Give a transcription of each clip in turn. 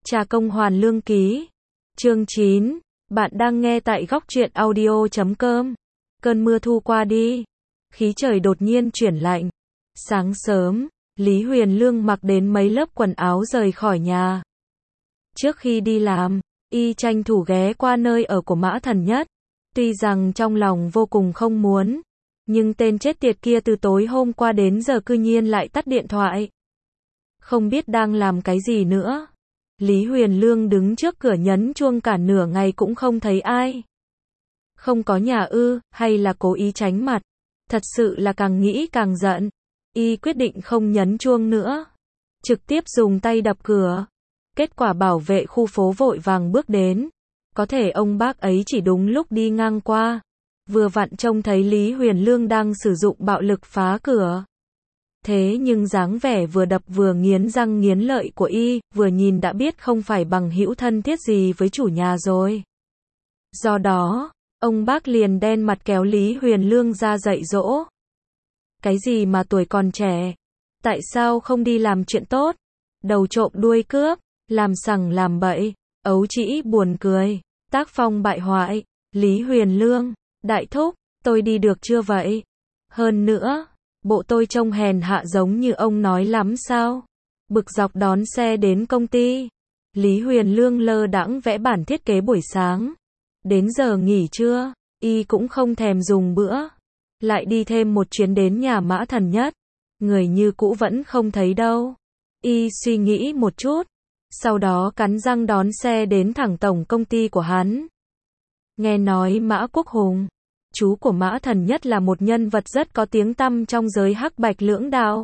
Trà công hoàn lương ký. Chương 9. Bạn đang nghe tại góc truyện audio.com. Cơn mưa thu qua đi. Khí trời đột nhiên chuyển lạnh. Sáng sớm, Lý Huyền Lương mặc đến mấy lớp quần áo rời khỏi nhà. Trước khi đi làm, y tranh thủ ghé qua nơi ở của Mã Thần Nhất. Tuy rằng trong lòng vô cùng không muốn, nhưng tên chết tiệt kia từ tối hôm qua đến giờ cư nhiên lại tắt điện thoại. Không biết đang làm cái gì nữa. Lý Huyền Lương đứng trước cửa nhấn chuông cả nửa ngày cũng không thấy ai. Không có nhà ư, hay là cố ý tránh mặt. Thật sự là càng nghĩ càng giận. Y quyết định không nhấn chuông nữa. Trực tiếp dùng tay đập cửa. Kết quả bảo vệ khu phố vội vàng bước đến. Có thể ông bác ấy chỉ đúng lúc đi ngang qua. Vừa vặn trông thấy Lý Huyền Lương đang sử dụng bạo lực phá cửa. Thế nhưng dáng vẻ vừa đập vừa nghiến răng nghiến lợi của y, vừa nhìn đã biết không phải bằng hữu thân thiết gì với chủ nhà rồi. Do đó, ông bác liền đen mặt kéo Lý Huyền Lương ra dạy dỗ. Cái gì mà tuổi còn trẻ? Tại sao không đi làm chuyện tốt? Đầu trộm đuôi cướp, làm sằng làm bậy, ấu trĩ buồn cười, tác phong bại hoại. Lý Huyền Lương, đại thúc, tôi đi được chưa vậy? Hơn nữa, bộ tôi trông hèn hạ giống như ông nói lắm sao? Bực dọc đón xe đến công ty. Lý Huyền Lương lơ đãng vẽ bản thiết kế buổi sáng. Đến giờ nghỉ trưa, y cũng không thèm dùng bữa. Lại đi thêm một chuyến đến nhà Mã Thần Nhất. Người như cũ vẫn không thấy đâu. Y suy nghĩ một chút. Sau đó cắn răng đón xe đến thẳng tổng công ty của hắn. Nghe nói Mã Quốc Hùng, chú của Mã Thần Nhất là một nhân vật rất có tiếng tăm trong giới hắc bạch lưỡng đạo.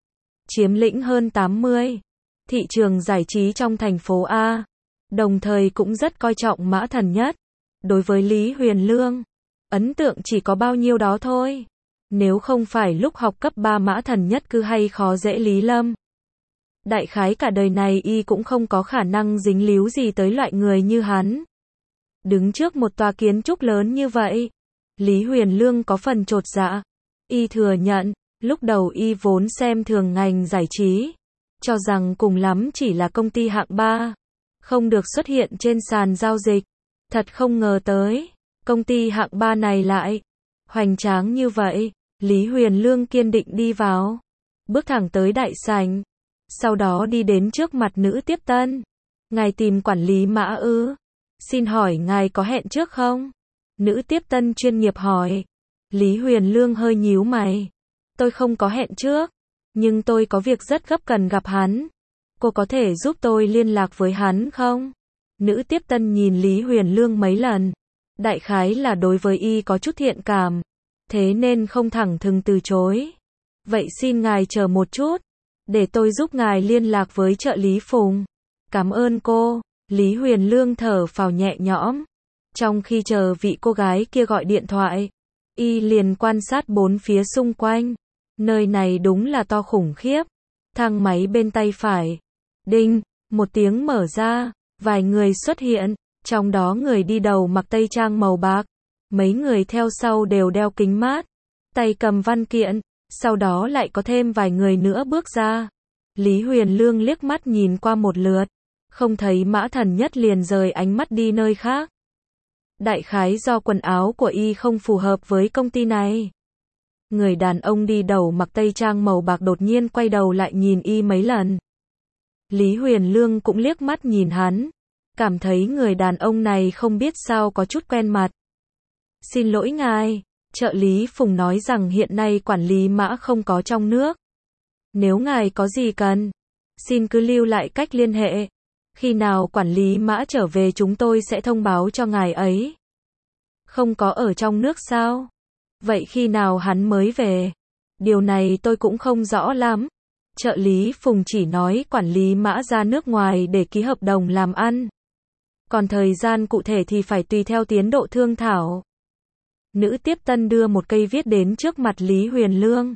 Chiếm lĩnh hơn 80 thị trường giải trí trong thành phố A. Đồng thời cũng rất coi trọng Mã Thần Nhất. Đối với Lý Huyền Lương, ấn tượng chỉ có bao nhiêu đó thôi. Nếu không phải lúc học cấp 3 Mã Thần Nhất cứ hay khó dễ Lý Lâm. Đại khái cả đời này y cũng không có khả năng dính líu gì tới loại người như hắn. Đứng trước một tòa kiến trúc lớn như vậy, Lý Huyền Lương có phần chột dạ. Y thừa nhận, lúc đầu y vốn xem thường ngành giải trí, cho rằng cùng lắm chỉ là công ty hạng 3, không được xuất hiện trên sàn giao dịch. Thật không ngờ tới, công ty hạng 3 này lại hoành tráng như vậy. Lý Huyền Lương kiên định đi vào, bước thẳng tới đại sảnh, sau đó đi đến trước mặt nữ tiếp tân. Ngài tìm quản lý Mã ư? Xin hỏi ngài có hẹn trước không? Nữ tiếp tân chuyên nghiệp hỏi. Lý Huyền Lương hơi nhíu mày. Tôi không có hẹn trước, nhưng tôi có việc rất gấp cần gặp hắn. Cô có thể giúp tôi liên lạc với hắn không? Nữ tiếp tân nhìn Lý Huyền Lương mấy lần. Đại khái là đối với y có chút thiện cảm, thế nên không thẳng thừng từ chối. Vậy xin ngài chờ một chút, để tôi giúp ngài liên lạc với trợ lý Phùng. Cảm ơn cô. Lý Huyền Lương thở phào nhẹ nhõm. Trong khi chờ vị cô gái kia gọi điện thoại, y liền quan sát bốn phía xung quanh. Nơi này đúng là to khủng khiếp. Thang máy bên tay phải. Đinh, một tiếng mở ra, vài người xuất hiện, trong đó người đi đầu mặc tây trang màu bạc. Mấy người theo sau đều đeo kính mát, tay cầm văn kiện, sau đó lại có thêm vài người nữa bước ra. Lý Huyền Lương liếc mắt nhìn qua một lượt, không thấy Mã Thần Nhất liền rời ánh mắt đi nơi khác. Đại khái do quần áo của y không phù hợp với công ty này. Người đàn ông đi đầu mặc tây trang màu bạc đột nhiên quay đầu lại nhìn y mấy lần. Lý Huyền Lương cũng liếc mắt nhìn hắn, cảm thấy người đàn ông này không biết sao có chút quen mặt. Xin lỗi ngài, trợ lý Phùng nói rằng hiện nay quản lý Mã không có trong nước. Nếu ngài có gì cần, xin cứ lưu lại cách liên hệ. Khi nào quản lý Mã trở về chúng tôi sẽ thông báo cho ngài ấy. Không có ở trong nước sao? Vậy khi nào hắn mới về? Điều này tôi cũng không rõ lắm. Trợ lý Phùng chỉ nói quản lý Mã ra nước ngoài để ký hợp đồng làm ăn. Còn thời gian cụ thể thì phải tùy theo tiến độ thương thảo. Nữ tiếp tân đưa một cây viết đến trước mặt Lý Huyền Lương.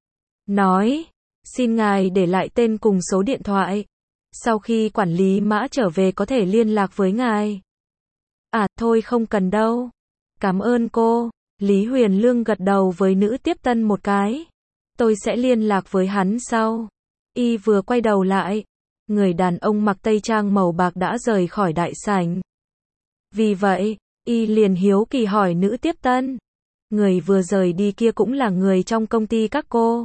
Nói, xin ngài để lại tên cùng số điện thoại. Sau khi quản lý Mã trở về có thể liên lạc với ngài. À, thôi không cần đâu. Cảm ơn cô. Lý Huyền Lương gật đầu với nữ tiếp tân một cái. Tôi sẽ liên lạc với hắn sau. Y vừa quay đầu lại, người đàn ông mặc tây trang màu bạc đã rời khỏi đại sảnh. Vì vậy, y liền hiếu kỳ hỏi nữ tiếp tân. Người vừa rời đi kia cũng là người trong công ty các cô.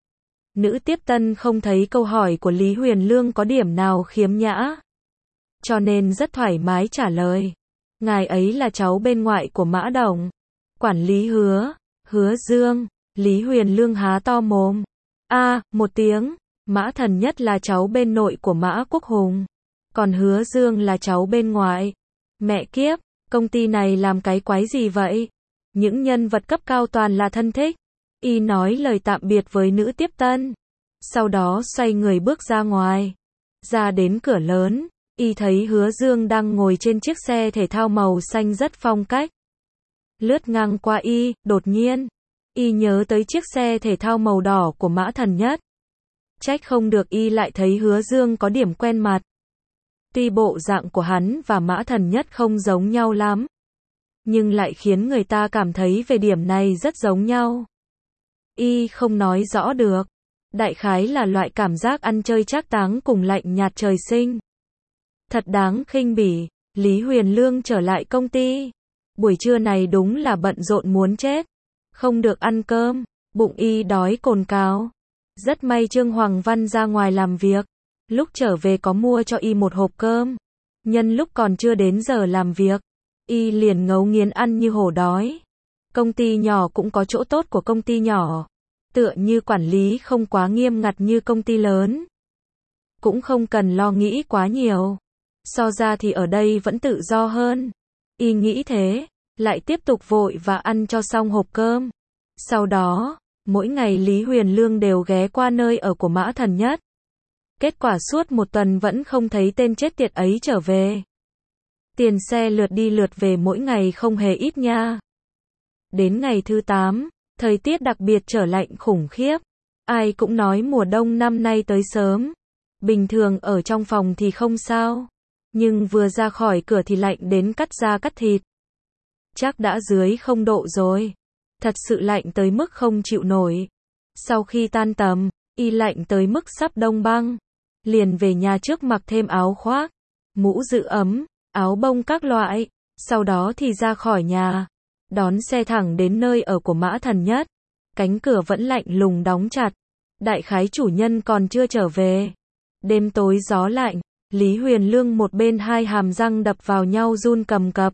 Nữ tiếp tân không thấy câu hỏi của Lý Huyền Lương có điểm nào khiếm nhã, cho nên rất thoải mái trả lời. Ngài ấy là cháu bên ngoại của Mã Đồng. Quản lý Hứa, Hứa Dương. Lý Huyền Lương há to mồm. Một tiếng. Mã Thần Nhất là cháu bên nội của Mã Quốc Hùng. Còn Hứa Dương là cháu bên ngoại. Mẹ kiếp, công ty này làm cái quái gì vậy? Những nhân vật cấp cao toàn là thân thích. Y nói lời tạm biệt với nữ tiếp tân. Sau đó xoay người bước ra ngoài. Ra đến cửa lớn, y thấy Hứa Dương đang ngồi trên chiếc xe thể thao màu xanh rất phong cách. Lướt ngang qua y, đột nhiên, y nhớ tới chiếc xe thể thao màu đỏ của Mã Thần Nhất. Trách không được y lại thấy Hứa Dương có điểm quen mặt. Tuy bộ dạng của hắn và Mã Thần Nhất không giống nhau lắm, nhưng lại khiến người ta cảm thấy về điểm này rất giống nhau. Y không nói rõ được. Đại khái là loại cảm giác ăn chơi trác táng cùng lạnh nhạt trời sinh. Thật đáng khinh bỉ. Lý Huyền Lương trở lại công ty. Buổi trưa này đúng là bận rộn muốn chết. Không được ăn cơm. Bụng y đói cồn cào. Rất may Trương Hoàng Văn ra ngoài làm việc. Lúc trở về có mua cho y một hộp cơm. Nhân lúc còn chưa đến giờ làm việc, y liền ngấu nghiến ăn như hổ đói. Công ty nhỏ cũng có chỗ tốt của công ty nhỏ. Tựa như quản lý không quá nghiêm ngặt như công ty lớn. Cũng không cần lo nghĩ quá nhiều. So ra thì ở đây vẫn tự do hơn. Y nghĩ thế, lại tiếp tục vội và ăn cho xong hộp cơm. Sau đó, mỗi ngày Lý Huyền Lương đều ghé qua nơi ở của Mã Thần Nhất. Kết quả suốt một tuần vẫn không thấy tên chết tiệt ấy trở về. Tiền xe lượt đi lượt về mỗi ngày không hề ít nha. Đến ngày thứ 8, thời tiết đặc biệt trở lạnh khủng khiếp. Ai cũng nói mùa đông năm nay tới sớm. Bình thường ở trong phòng thì không sao. Nhưng vừa ra khỏi cửa thì lạnh đến cắt da cắt thịt. Chắc đã dưới 0 độ rồi. Thật sự lạnh tới mức không chịu nổi. Sau khi tan tầm, y lạnh tới mức sắp đông băng. Liền về nhà trước mặc thêm áo khoác, mũ giữ ấm, áo bông các loại. Sau đó thì ra khỏi nhà. Đón xe thẳng đến nơi ở của Mã Thần Nhất. Cánh cửa vẫn lạnh lùng đóng chặt. Đại khái chủ nhân còn chưa trở về. Đêm tối gió lạnh. Lý Huyền Lương một bên hai hàm răng đập vào nhau run cầm cập.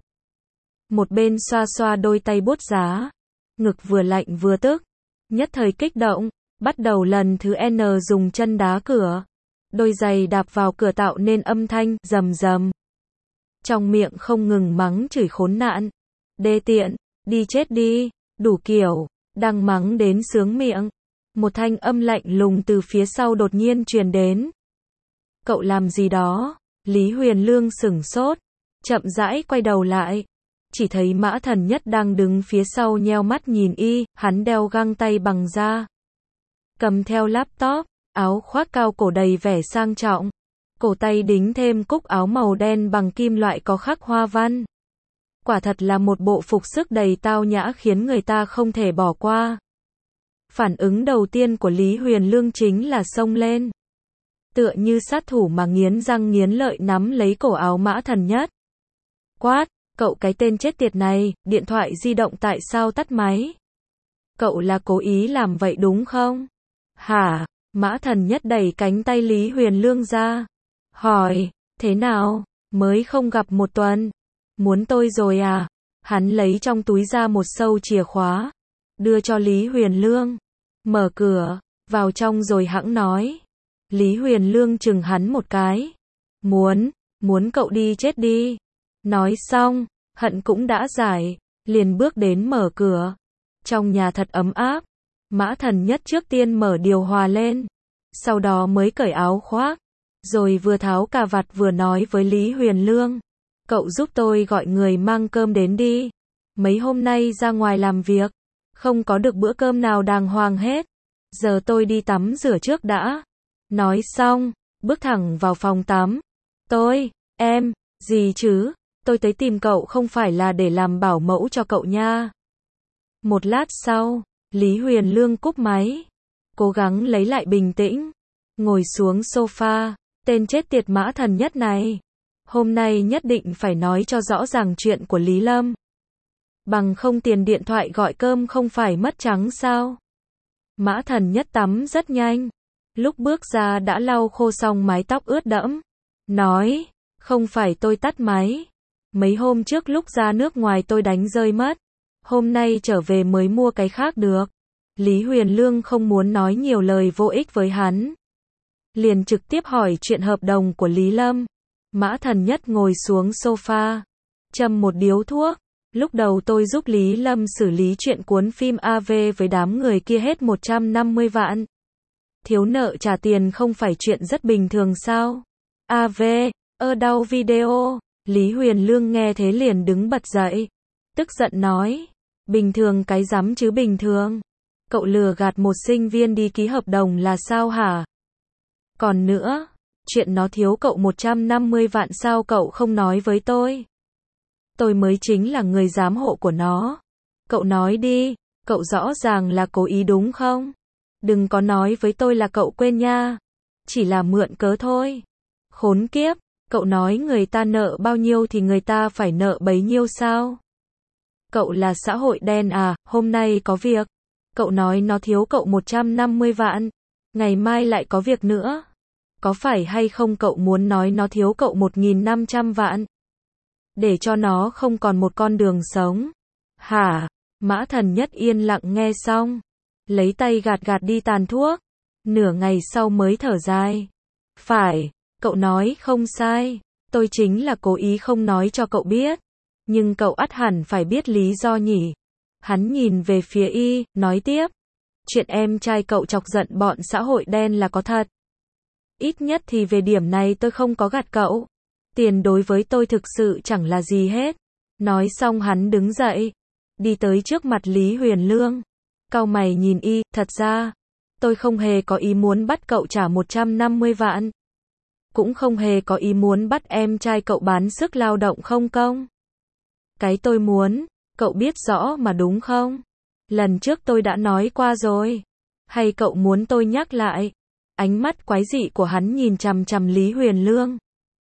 Một bên xoa xoa đôi tay buốt giá. Ngực vừa lạnh vừa tức. Nhất thời kích động. Bắt đầu lần thứ N dùng chân đá cửa. Đôi giày đạp vào cửa tạo nên âm thanh rầm rầm. Trong miệng không ngừng mắng chửi khốn nạn. Đê tiện, đi chết đi, đủ kiểu. Đang mắng đến sướng miệng. Một thanh âm lạnh lùng từ phía sau đột nhiên truyền đến. Cậu làm gì đó? Lý Huyền Lương sửng sốt. Chậm rãi quay đầu lại. Chỉ thấy Mã Thần Nhất đang đứng phía sau nheo mắt nhìn y. Hắn đeo găng tay bằng da. Cầm theo laptop. Áo khoác cao cổ đầy vẻ sang trọng. Cổ tay đính thêm cúc áo màu đen bằng kim loại có khắc hoa văn. Quả thật là một bộ phục sức đầy tao nhã khiến người ta không thể bỏ qua. Phản ứng đầu tiên của Lý Huyền Lương chính là xông lên. Tựa như sát thủ mà nghiến răng nghiến lợi nắm lấy cổ áo Mã Thần Nhất. Quát, cậu cái tên chết tiệt này, điện thoại di động tại sao tắt máy? Cậu là cố ý làm vậy đúng không? Hả? Mã Thần Nhất đẩy cánh tay Lý Huyền Lương ra. Hỏi, thế nào? Mới không gặp một tuần. Muốn tôi rồi à? Hắn lấy trong túi ra một sâu chìa khóa. Đưa cho Lý Huyền Lương. Mở cửa, vào trong rồi hẵng nói. Lý Huyền Lương chừng hắn một cái. Muốn cậu đi chết đi. Nói xong, hận cũng đã giải. Liền bước đến mở cửa. Trong nhà thật ấm áp. Mã Thần Nhất trước tiên mở điều hòa lên. Sau đó mới cởi áo khoác. Rồi vừa tháo cà vạt vừa nói với Lý Huyền Lương. Cậu giúp tôi gọi người mang cơm đến đi. Mấy hôm nay ra ngoài làm việc. Không có được bữa cơm nào đàng hoàng hết. Giờ tôi đi tắm rửa trước đã. Nói xong, bước thẳng vào phòng tắm. Em, gì chứ? Tôi tới tìm cậu không phải là để làm bảo mẫu cho cậu nha. Một lát sau, Lý Huyền Lương cúp máy. Cố gắng lấy lại bình tĩnh. Ngồi xuống sofa. Tên chết tiệt Mã Thần Nhất này. Hôm nay nhất định phải nói cho rõ ràng chuyện của Lý Lâm. Bằng không tiền điện thoại gọi cơm không phải mất trắng sao? Mã Thần Nhất tắm rất nhanh. Lúc bước ra đã lau khô xong mái tóc ướt đẫm. Nói, không phải tôi tắt máy. Mấy hôm trước lúc ra nước ngoài tôi đánh rơi mất. Hôm nay trở về mới mua cái khác được. Lý Huyền Lương không muốn nói nhiều lời vô ích với hắn. Liền trực tiếp hỏi chuyện hợp đồng của Lý Lâm. Mã Thần Nhất ngồi xuống sofa. Châm một điếu thuốc. Lúc đầu tôi giúp Lý Lâm xử lý chuyện cuốn phim AV với đám người kia hết 150 vạn. Thiếu nợ trả tiền không phải chuyện rất bình thường sao? AV, đau video. Lý Huyền Lương nghe thế liền đứng bật dậy. Tức giận nói. Bình thường cái rắm chứ bình thường. Cậu lừa gạt một sinh viên đi ký hợp đồng là sao hả? Còn nữa, chuyện nó thiếu cậu 150 vạn sao cậu không nói với tôi? Tôi mới chính là người giám hộ của nó. Cậu nói đi, cậu rõ ràng là cố ý đúng không? Đừng có nói với tôi là cậu quên nha. Chỉ là mượn cớ thôi. Khốn kiếp, cậu nói người ta nợ bao nhiêu thì người ta phải nợ bấy nhiêu sao? Cậu là xã hội đen à, hôm nay có việc. Cậu nói nó thiếu cậu 150 vạn. Ngày mai lại có việc nữa. Có phải hay không cậu muốn nói nó thiếu cậu 1.500 vạn? Để cho nó không còn một con đường sống. Hả? Mã Thần Nhất yên lặng nghe xong. Lấy tay gạt gạt đi tàn thuốc. Nửa ngày sau mới thở dài. Phải, cậu nói không sai. Tôi chính là cố ý không nói cho cậu biết. Nhưng cậu ắt hẳn phải biết lý do nhỉ. Hắn nhìn về phía y, nói tiếp. Chuyện em trai cậu chọc giận bọn xã hội đen là có thật. Ít nhất thì về điểm này tôi không có gạt cậu. Tiền đối với tôi thực sự chẳng là gì hết. Nói xong hắn đứng dậy. Đi tới trước mặt Lý Huyền Lương. Cau mày nhìn y, thật ra. Tôi không hề có ý muốn bắt cậu trả 150 vạn. Cũng không hề có ý muốn bắt em trai cậu bán sức lao động không công. Cái tôi muốn, cậu biết rõ mà đúng không? Lần trước tôi đã nói qua rồi. Hay cậu muốn tôi nhắc lại? Ánh mắt quái dị của hắn nhìn chằm chằm Lý Huyền Lương.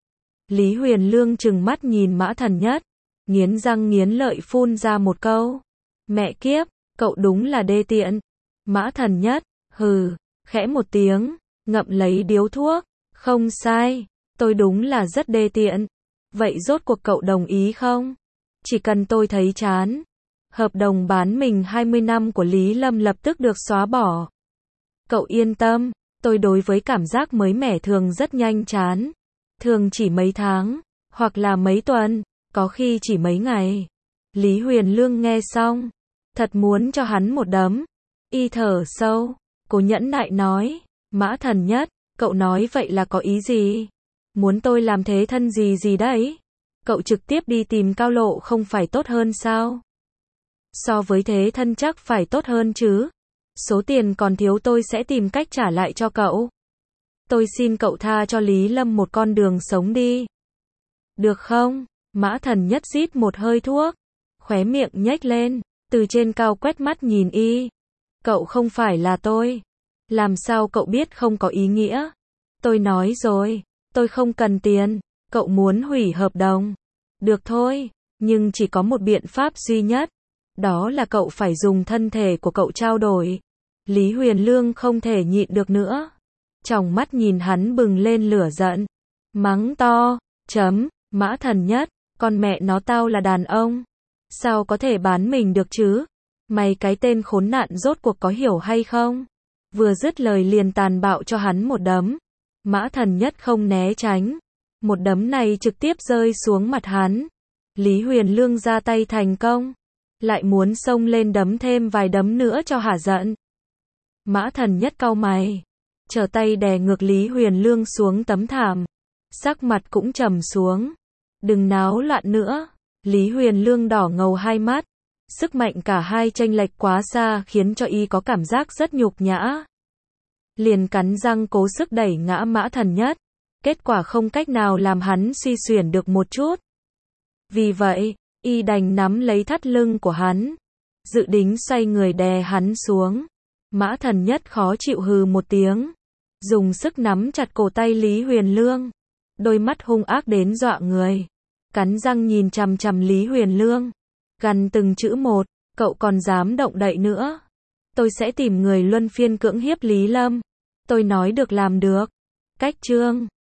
Lý Huyền Lương trừng mắt nhìn Mã Thần Nhất. Nghiến răng nghiến lợi phun ra một câu. Mẹ kiếp, cậu đúng là đê tiện. Mã Thần Nhất, hừ, khẽ một tiếng, ngậm lấy điếu thuốc. Không sai, tôi đúng là rất đê tiện. Vậy rốt cuộc cậu đồng ý không? Chỉ cần tôi thấy chán. Hợp đồng bán mình 20 năm của Lý Lâm lập tức được xóa bỏ. Cậu yên tâm, tôi đối với cảm giác mới mẻ thường rất nhanh chán. Thường chỉ mấy tháng, hoặc là mấy tuần, có khi chỉ mấy ngày. Lý Huyền Lương nghe xong, thật muốn cho hắn một đấm. Y thở sâu, cố nhẫn nại nói, Mã Thần Nhất, cậu nói vậy là có ý gì? Muốn tôi làm thế thân gì gì đấy? Cậu trực tiếp đi tìm Cao Lộ không phải tốt hơn sao? So với thế thân chắc phải tốt hơn chứ. Số tiền còn thiếu tôi sẽ tìm cách trả lại cho cậu. Tôi xin cậu tha cho Lý Lâm một con đường sống đi. Được không? Mã Thần Nhất rít một hơi thuốc. Khóe miệng nhếch lên. Từ trên cao quét mắt nhìn y. Cậu không phải là tôi. Làm sao cậu biết không có ý nghĩa? Tôi nói rồi. Tôi không cần tiền. Cậu muốn hủy hợp đồng. Được thôi. Nhưng chỉ có một biện pháp duy nhất. Đó là cậu phải dùng thân thể của cậu trao đổi. Lý Huyền Lương không thể nhịn được nữa. Tròng mắt nhìn hắn bừng lên lửa giận. Mắng to. Mã Thần Nhất. Con mẹ nó tao là đàn ông. Sao có thể bán mình được chứ? Mày cái tên khốn nạn rốt cuộc có hiểu hay không? Vừa dứt lời liền tàn bạo cho hắn một đấm. Mã Thần Nhất không né tránh. Một đấm này trực tiếp rơi xuống mặt hắn. Lý Huyền Lương ra tay thành công. Lại muốn xông lên đấm thêm vài đấm nữa cho hả giận. Mã Thần Nhất cau mày. Trở tay đè ngược Lý Huyền Lương xuống tấm thảm. Sắc mặt cũng trầm xuống. Đừng náo loạn nữa. Lý Huyền Lương đỏ ngầu hai mắt. Sức mạnh cả hai chênh lệch quá xa khiến cho y có cảm giác rất nhục nhã. Liền cắn răng cố sức đẩy ngã Mã Thần Nhất. Kết quả không cách nào làm hắn suy xuyển được một chút. Vì vậy, y đành nắm lấy thắt lưng của hắn. Dự định xoay người đè hắn xuống. Mã Thần Nhất khó chịu hừ một tiếng. dùng sức nắm chặt cổ tay Lý Huyền Lương. Đôi mắt hung ác đến dọa người. Cắn răng nhìn chằm chằm Lý Huyền Lương. Gằn từng chữ một, cậu còn dám động đậy nữa. Tôi sẽ tìm người luân phiên cưỡng hiếp Lý Lâm. Tôi nói được làm được. Cách chương